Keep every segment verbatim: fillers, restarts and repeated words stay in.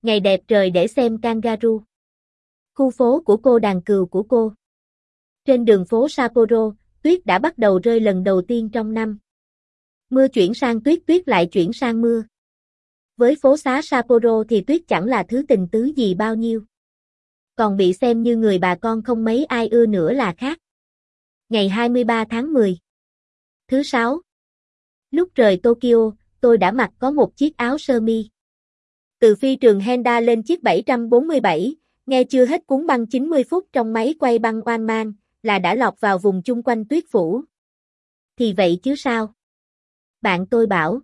Ngày đẹp trời để xem kangaroo. Khu phố của cô, đàn cừu của cô. Trên đường phố Sapporo, tuyết đã bắt đầu rơi lần đầu tiên trong năm. Mưa chuyển sang tuyết, tuyết lại chuyển sang mưa. Với phố xá Sapporo thì tuyết chẳng là thứ tình tứ gì bao nhiêu. Còn bị xem như người bà con không mấy ai ưa nữa là khác. Ngày hai mươi ba tháng mười. Thứ sáu. Lúc rời Tokyo, tôi đã mặc có một chiếc áo sơ mi. Từ phi trường Henda lên chiếc bảy trăm bốn mươi bảy, nghe chưa hết cuốn băng chín mươi phút trong máy quay băng One Man, là đã lọt vào vùng chung quanh tuyết phủ. Thì vậy chứ sao? Bạn tôi bảo.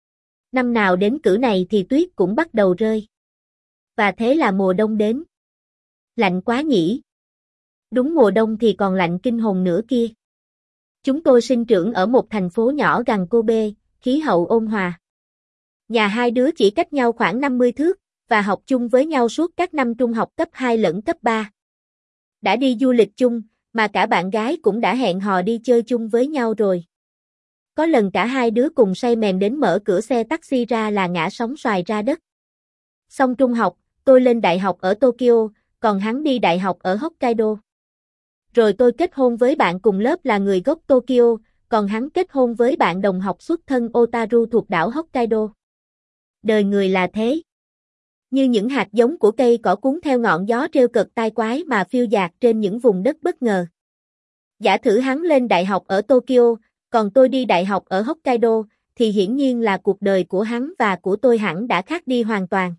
Năm nào đến cử này thì tuyết cũng bắt đầu rơi. Và thế là mùa đông đến. Lạnh quá nhỉ? Đúng, mùa đông thì còn lạnh kinh hồn nữa kia. Chúng tôi sinh trưởng ở một thành phố nhỏ gần Kobe, khí hậu ôn hòa. Nhà hai đứa chỉ cách nhau khoảng năm mươi thước, và học chung với nhau suốt các năm trung học cấp hai lẫn cấp ba. Đã đi du lịch chung, mà cả bạn gái cũng đã hẹn hò đi chơi chung với nhau rồi. Có lần cả hai đứa cùng say mềm đến mở cửa xe taxi ra là ngã sóng xoài ra đất. Xong trung học, tôi lên đại học ở Tokyo, còn hắn đi đại học ở Hokkaido. Rồi tôi kết hôn với bạn cùng lớp là người gốc Tokyo, còn hắn kết hôn với bạn đồng học xuất thân Otaru thuộc đảo Hokkaido. Đời người là thế. Như những hạt giống của cây cỏ cuốn theo ngọn gió trêu cợt tai quái mà phiêu dạt trên những vùng đất bất ngờ. Giả thử hắn lên đại học ở Tokyo, còn tôi đi đại học ở Hokkaido, thì hiển nhiên là cuộc đời của hắn và của tôi hẳn đã khác đi hoàn toàn.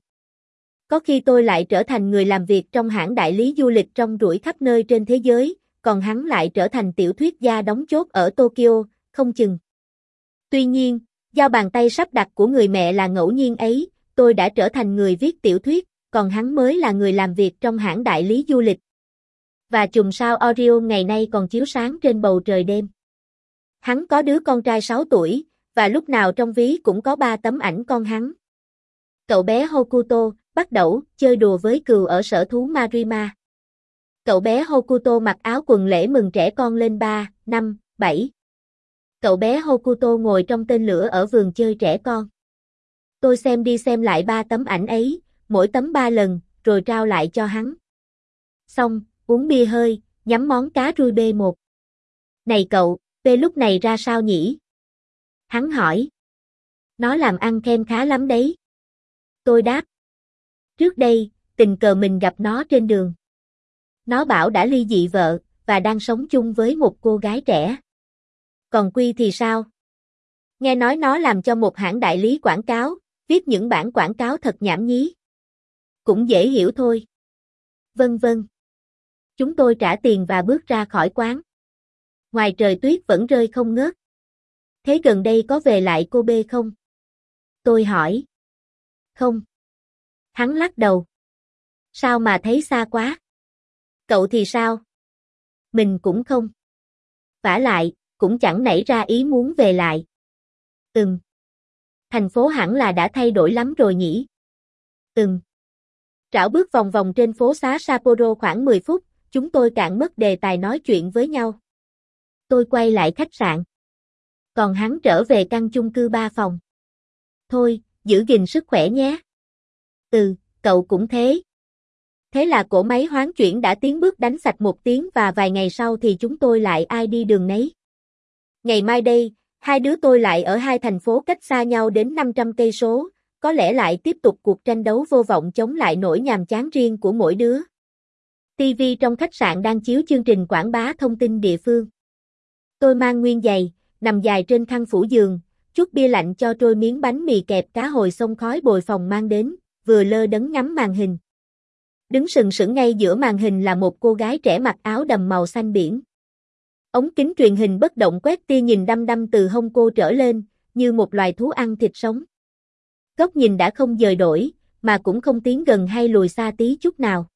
Có khi tôi lại trở thành người làm việc trong hãng đại lý du lịch trong rủi khắp nơi trên thế giới, còn hắn lại trở thành tiểu thuyết gia đóng chốt ở Tokyo, không chừng. Tuy nhiên, do bàn tay sắp đặt của người mẹ là ngẫu nhiên ấy, tôi đã trở thành người viết tiểu thuyết, còn hắn mới là người làm việc trong hãng đại lý du lịch. Và chùm sao Orion ngày nay còn chiếu sáng trên bầu trời đêm. Hắn có đứa con trai sáu tuổi, và lúc nào trong ví cũng có ba tấm ảnh con hắn. Cậu bé Hokuto, bắt đầu chơi đùa với cừu ở sở thú Marima. Cậu bé Hokuto mặc áo quần lễ mừng trẻ con lên ba, năm, bảy. Cậu bé Hokuto ngồi trong tên lửa ở vườn chơi trẻ con. Tôi xem đi xem lại ba tấm ảnh ấy, mỗi tấm ba lần, rồi trao lại cho hắn. Xong, uống bia hơi, nhắm món cá rui bê một. Này cậu, bê lúc này ra sao nhỉ? Hắn hỏi. Nó làm ăn khem khá lắm đấy. Tôi đáp. Trước đây, tình cờ mình gặp nó trên đường. Nó bảo đã ly dị vợ, và đang sống chung với một cô gái trẻ. Còn Quy thì sao? Nghe nói nó làm cho một hãng đại lý quảng cáo, viết những bản quảng cáo thật nhảm nhí. Cũng dễ hiểu thôi. Vân vân. Chúng tôi trả tiền và bước ra khỏi quán. Ngoài trời tuyết vẫn rơi không ngớt. Thế gần đây có về lại Kobe không? Tôi hỏi. Không. Hắn lắc đầu. Sao mà thấy xa quá? Cậu thì sao? Mình cũng không. Vả lại, cũng chẳng nảy ra ý muốn về lại. Ừm. Thành phố hẳn là đã thay đổi lắm rồi nhỉ? Ừm. Rảo bước vòng vòng trên phố xá Sapporo khoảng mười phút, chúng tôi cạn mất đề tài nói chuyện với nhau. Tôi quay lại khách sạn. Còn hắn trở về căn chung cư ba phòng. Thôi, giữ gìn sức khỏe nhé. Ừ, cậu cũng thế. Thế là cỗ máy hoán chuyển đã tiến bước đánh sạch một tiếng và vài ngày sau thì chúng tôi lại ai đi đường nấy. Ngày mai đây, hai đứa tôi lại ở hai thành phố cách xa nhau đến năm trăm cây số, có lẽ lại tiếp tục cuộc tranh đấu vô vọng chống lại nỗi nhàm chán riêng của mỗi đứa. ti vi trong khách sạn đang chiếu chương trình quảng bá thông tin địa phương. Tôi mang nguyên giày, nằm dài trên khăn phủ giường, chút bia lạnh cho trôi miếng bánh mì kẹp cá hồi xông khói bồi phòng mang đến, vừa lơ đấng ngắm màn hình. Đứng sừng sững ngay giữa màn hình là một cô gái trẻ mặc áo đầm màu xanh biển. Ống kính truyền hình bất động quét tia nhìn đăm đăm từ hông cô trở lên, như một loài thú ăn thịt sống. Góc nhìn đã không dời đổi, mà cũng không tiến gần hay lùi xa tí chút nào.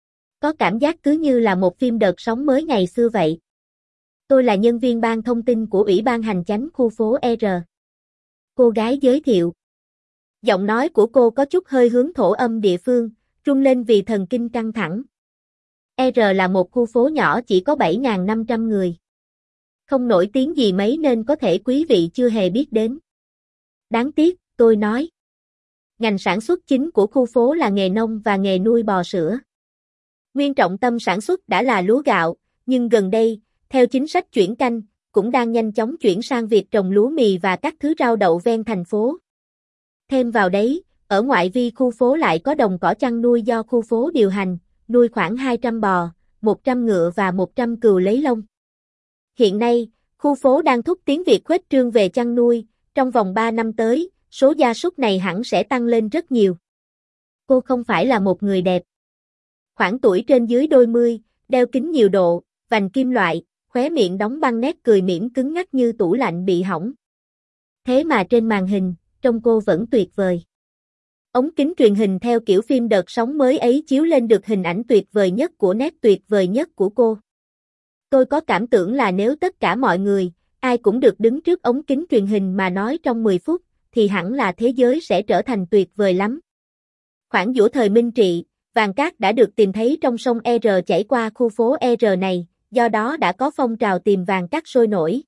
Có cảm giác cứ như là một phim đợt sóng mới ngày xưa vậy. Tôi là nhân viên ban thông tin của Ủy ban Hành chánh khu phố R. Cô gái giới thiệu. Giọng nói của cô có chút hơi hướng thổ âm địa phương, rung lên vì thần kinh căng thẳng. R là một khu phố nhỏ chỉ có bảy nghìn năm trăm người. Không nổi tiếng gì mấy nên có thể quý vị chưa hề biết đến. Đáng tiếc, tôi nói. Ngành sản xuất chính của khu phố là nghề nông và nghề nuôi bò sữa. Nguyên trọng tâm sản xuất đã là lúa gạo, nhưng gần đây, theo chính sách chuyển canh, cũng đang nhanh chóng chuyển sang việc trồng lúa mì và các thứ rau đậu ven thành phố. Thêm vào đấy, ở ngoại vi khu phố lại có đồng cỏ chăn nuôi do khu phố điều hành, nuôi khoảng hai trăm bò, một trăm ngựa và một trăm cừu lấy lông. Hiện nay, khu phố đang thúc tiến việc khuếch trương về chăn nuôi, trong vòng ba năm tới, số gia súc này hẳn sẽ tăng lên rất nhiều. Cô không phải là một người đẹp. Khoảng tuổi trên dưới đôi mươi, đeo kính nhiều độ, vành kim loại, khóe miệng đóng băng nét cười mỉm cứng ngắc như tủ lạnh bị hỏng. Thế mà trên màn hình, trông cô vẫn tuyệt vời. Ống kính truyền hình theo kiểu phim đợt sóng mới ấy chiếu lên được hình ảnh tuyệt vời nhất của nét tuyệt vời nhất của cô. Tôi có cảm tưởng là nếu tất cả mọi người, ai cũng được đứng trước ống kính truyền hình mà nói trong mười phút, thì hẳn là thế giới sẽ trở thành tuyệt vời lắm. Khoảng giữa thời Minh Trị, vàng cát đã được tìm thấy trong sông E R chảy qua khu phố E R này, do đó đã có phong trào tìm vàng cát sôi nổi.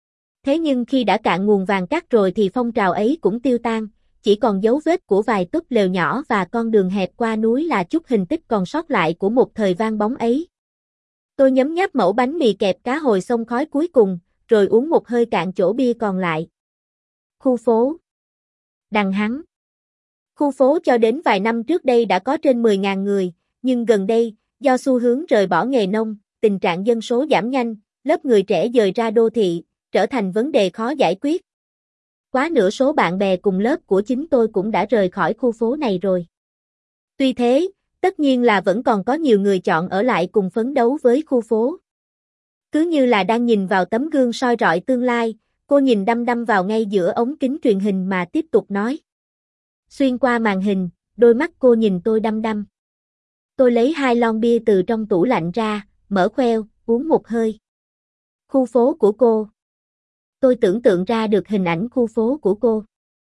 Thế nhưng khi đã cạn nguồn vàng cát rồi thì phong trào ấy cũng tiêu tan, chỉ còn dấu vết của vài túp lều nhỏ và con đường hẹp qua núi là chút hình tích còn sót lại của một thời vang bóng ấy. Tôi nhấm nháp mẩu bánh mì kẹp cá hồi xông khói cuối cùng, rồi uống một hơi cạn chỗ bia còn lại. Khu phố Đằng Hắn. Khu phố cho đến vài năm trước đây đã có trên mười nghìn người, nhưng gần đây, do xu hướng rời bỏ nghề nông, tình trạng dân số giảm nhanh, lớp người trẻ dời ra đô thị, trở thành vấn đề khó giải quyết. Quá nửa số bạn bè cùng lớp của chính tôi cũng đã rời khỏi khu phố này rồi. Tuy thế, tất nhiên là vẫn còn có nhiều người chọn ở lại cùng phấn đấu với khu phố. Cứ như là đang nhìn vào tấm gương soi rọi tương lai, cô nhìn đăm đăm vào ngay giữa ống kính truyền hình mà tiếp tục nói. Xuyên qua màn hình, đôi mắt cô nhìn tôi đăm đăm. Tôi lấy hai lon bia từ trong tủ lạnh ra, mở khoeo, uống một hơi. Khu phố của cô. Tôi tưởng tượng ra được hình ảnh khu phố của cô.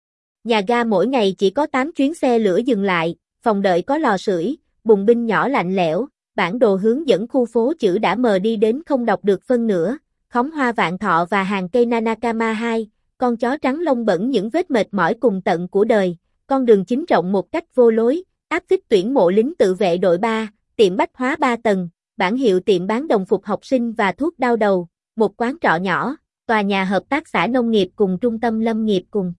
Nhà ga mỗi ngày chỉ có tám chuyến xe lửa dừng lại, phòng đợi có lò sưởi, bùng binh nhỏ lạnh lẽo, bản đồ hướng dẫn khu phố chữ đã mờ đi đến không đọc được phân nửa, khóm hoa vạn thọ và hàng cây Nanakama hai, con chó trắng lông bẩn những vết mệt mỏi cùng tận của đời, con đường chính rộng một cách vô lối, áp phích tuyển mộ lính tự vệ đội ba, tiệm bách hóa ba tầng, bản hiệu tiệm bán đồng phục học sinh và thuốc đau đầu, một quán trọ nhỏ, tòa nhà hợp tác xã nông nghiệp cùng trung tâm lâm nghiệp cùng.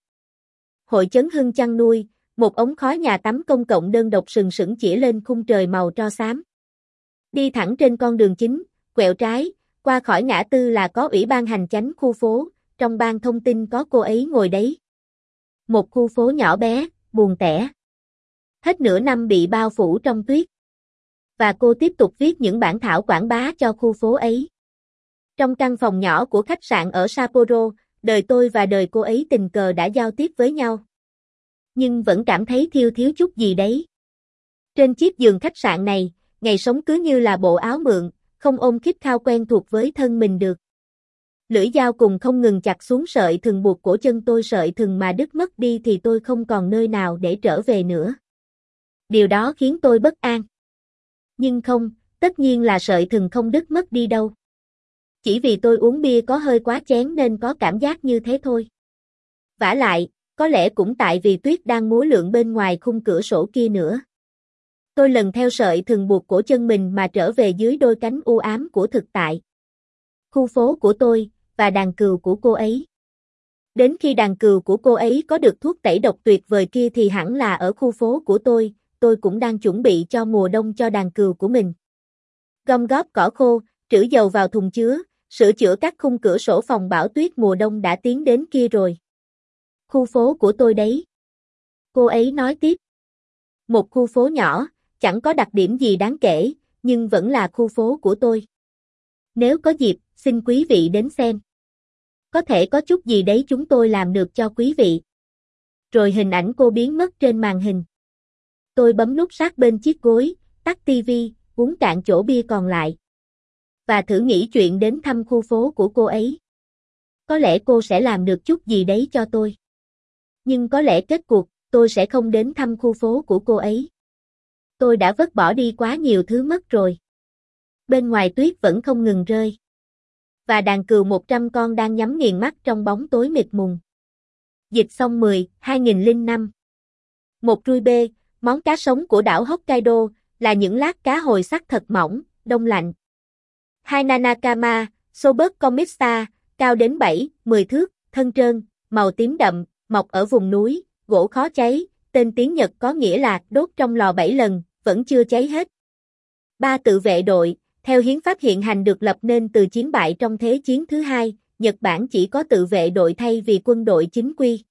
Hội chấn hưng chăn nuôi, một ống khói nhà tắm công cộng đơn độc sừng sững chĩa lên khung trời màu tro xám. Đi thẳng trên con đường chính, quẹo trái, qua khỏi ngã tư là có ủy ban hành chánh khu phố, trong ban thông tin có cô ấy ngồi đấy. Một khu phố nhỏ bé, buồn tẻ. Hết nửa năm bị bao phủ trong tuyết. Và cô tiếp tục viết những bản thảo quảng bá cho khu phố ấy. Trong căn phòng nhỏ của khách sạn ở Sapporo, đời tôi và đời cô ấy tình cờ đã giao tiếp với nhau. Nhưng vẫn cảm thấy thiếu thiếu chút gì đấy. Trên chiếc giường khách sạn này, ngày sống cứ như là bộ áo mượn, không ôm khít khao quen thuộc với thân mình được. Lưỡi dao cùng không ngừng chặt xuống sợi thừng buộc cổ chân tôi, sợi thừng mà đứt mất đi thì tôi không còn nơi nào để trở về nữa. Điều đó khiến tôi bất an. Nhưng không, tất nhiên là sợi thừng không đứt mất đi đâu. Chỉ vì tôi uống bia có hơi quá chén nên có cảm giác như thế thôi. Vả lại, có lẽ cũng tại vì tuyết đang múa lượn bên ngoài khung cửa sổ kia nữa. Tôi lần theo sợi thừng buộc cổ chân mình mà trở về dưới đôi cánh u ám của thực tại. Khu phố của tôi, và đàn cừu của cô ấy. Đến khi đàn cừu của cô ấy có được thuốc tẩy độc tuyệt vời kia thì hẳn là ở khu phố của tôi, tôi cũng đang chuẩn bị cho mùa đông cho đàn cừu của mình. Gom góp cỏ khô, trữ dầu vào thùng chứa, sửa chữa các khung cửa sổ phòng bão tuyết mùa đông đã tiến đến kia rồi. Khu phố của tôi đấy. Cô ấy nói tiếp. Một khu phố nhỏ, chẳng có đặc điểm gì đáng kể, nhưng vẫn là khu phố của tôi. Nếu có dịp, xin quý vị đến xem. Có thể có chút gì đấy chúng tôi làm được cho quý vị. Rồi hình ảnh cô biến mất trên màn hình. Tôi bấm nút sát bên chiếc gối, tắt tivi, uống cạn chỗ bia còn lại. Và thử nghĩ chuyện đến thăm khu phố của cô ấy. Có lẽ cô sẽ làm được chút gì đấy cho tôi. Nhưng có lẽ kết cuộc, tôi sẽ không đến thăm khu phố của cô ấy. Tôi đã vứt bỏ đi quá nhiều thứ mất rồi. Bên ngoài tuyết vẫn không ngừng rơi. Và đàn cừu một trăm con đang nhắm nghiền mắt trong bóng tối mịt mùng. Dịch xong mười, hai nghìn lẻ năm Một ruibe, món cá sống của đảo Hokkaido, là những lát cá hồi sắc thật mỏng, đông lạnh. Hai Nanakama, Sobert Comista, cao đến bảy, mười thước, thân trơn, màu tím đậm, mọc ở vùng núi, gỗ khó cháy, tên tiếng Nhật có nghĩa là đốt trong lò bảy lần, vẫn chưa cháy hết. Ba tự vệ đội, theo hiến pháp hiện hành được lập nên từ chiến bại trong Thế chiến thứ hai, Nhật Bản chỉ có tự vệ đội thay vì quân đội chính quy.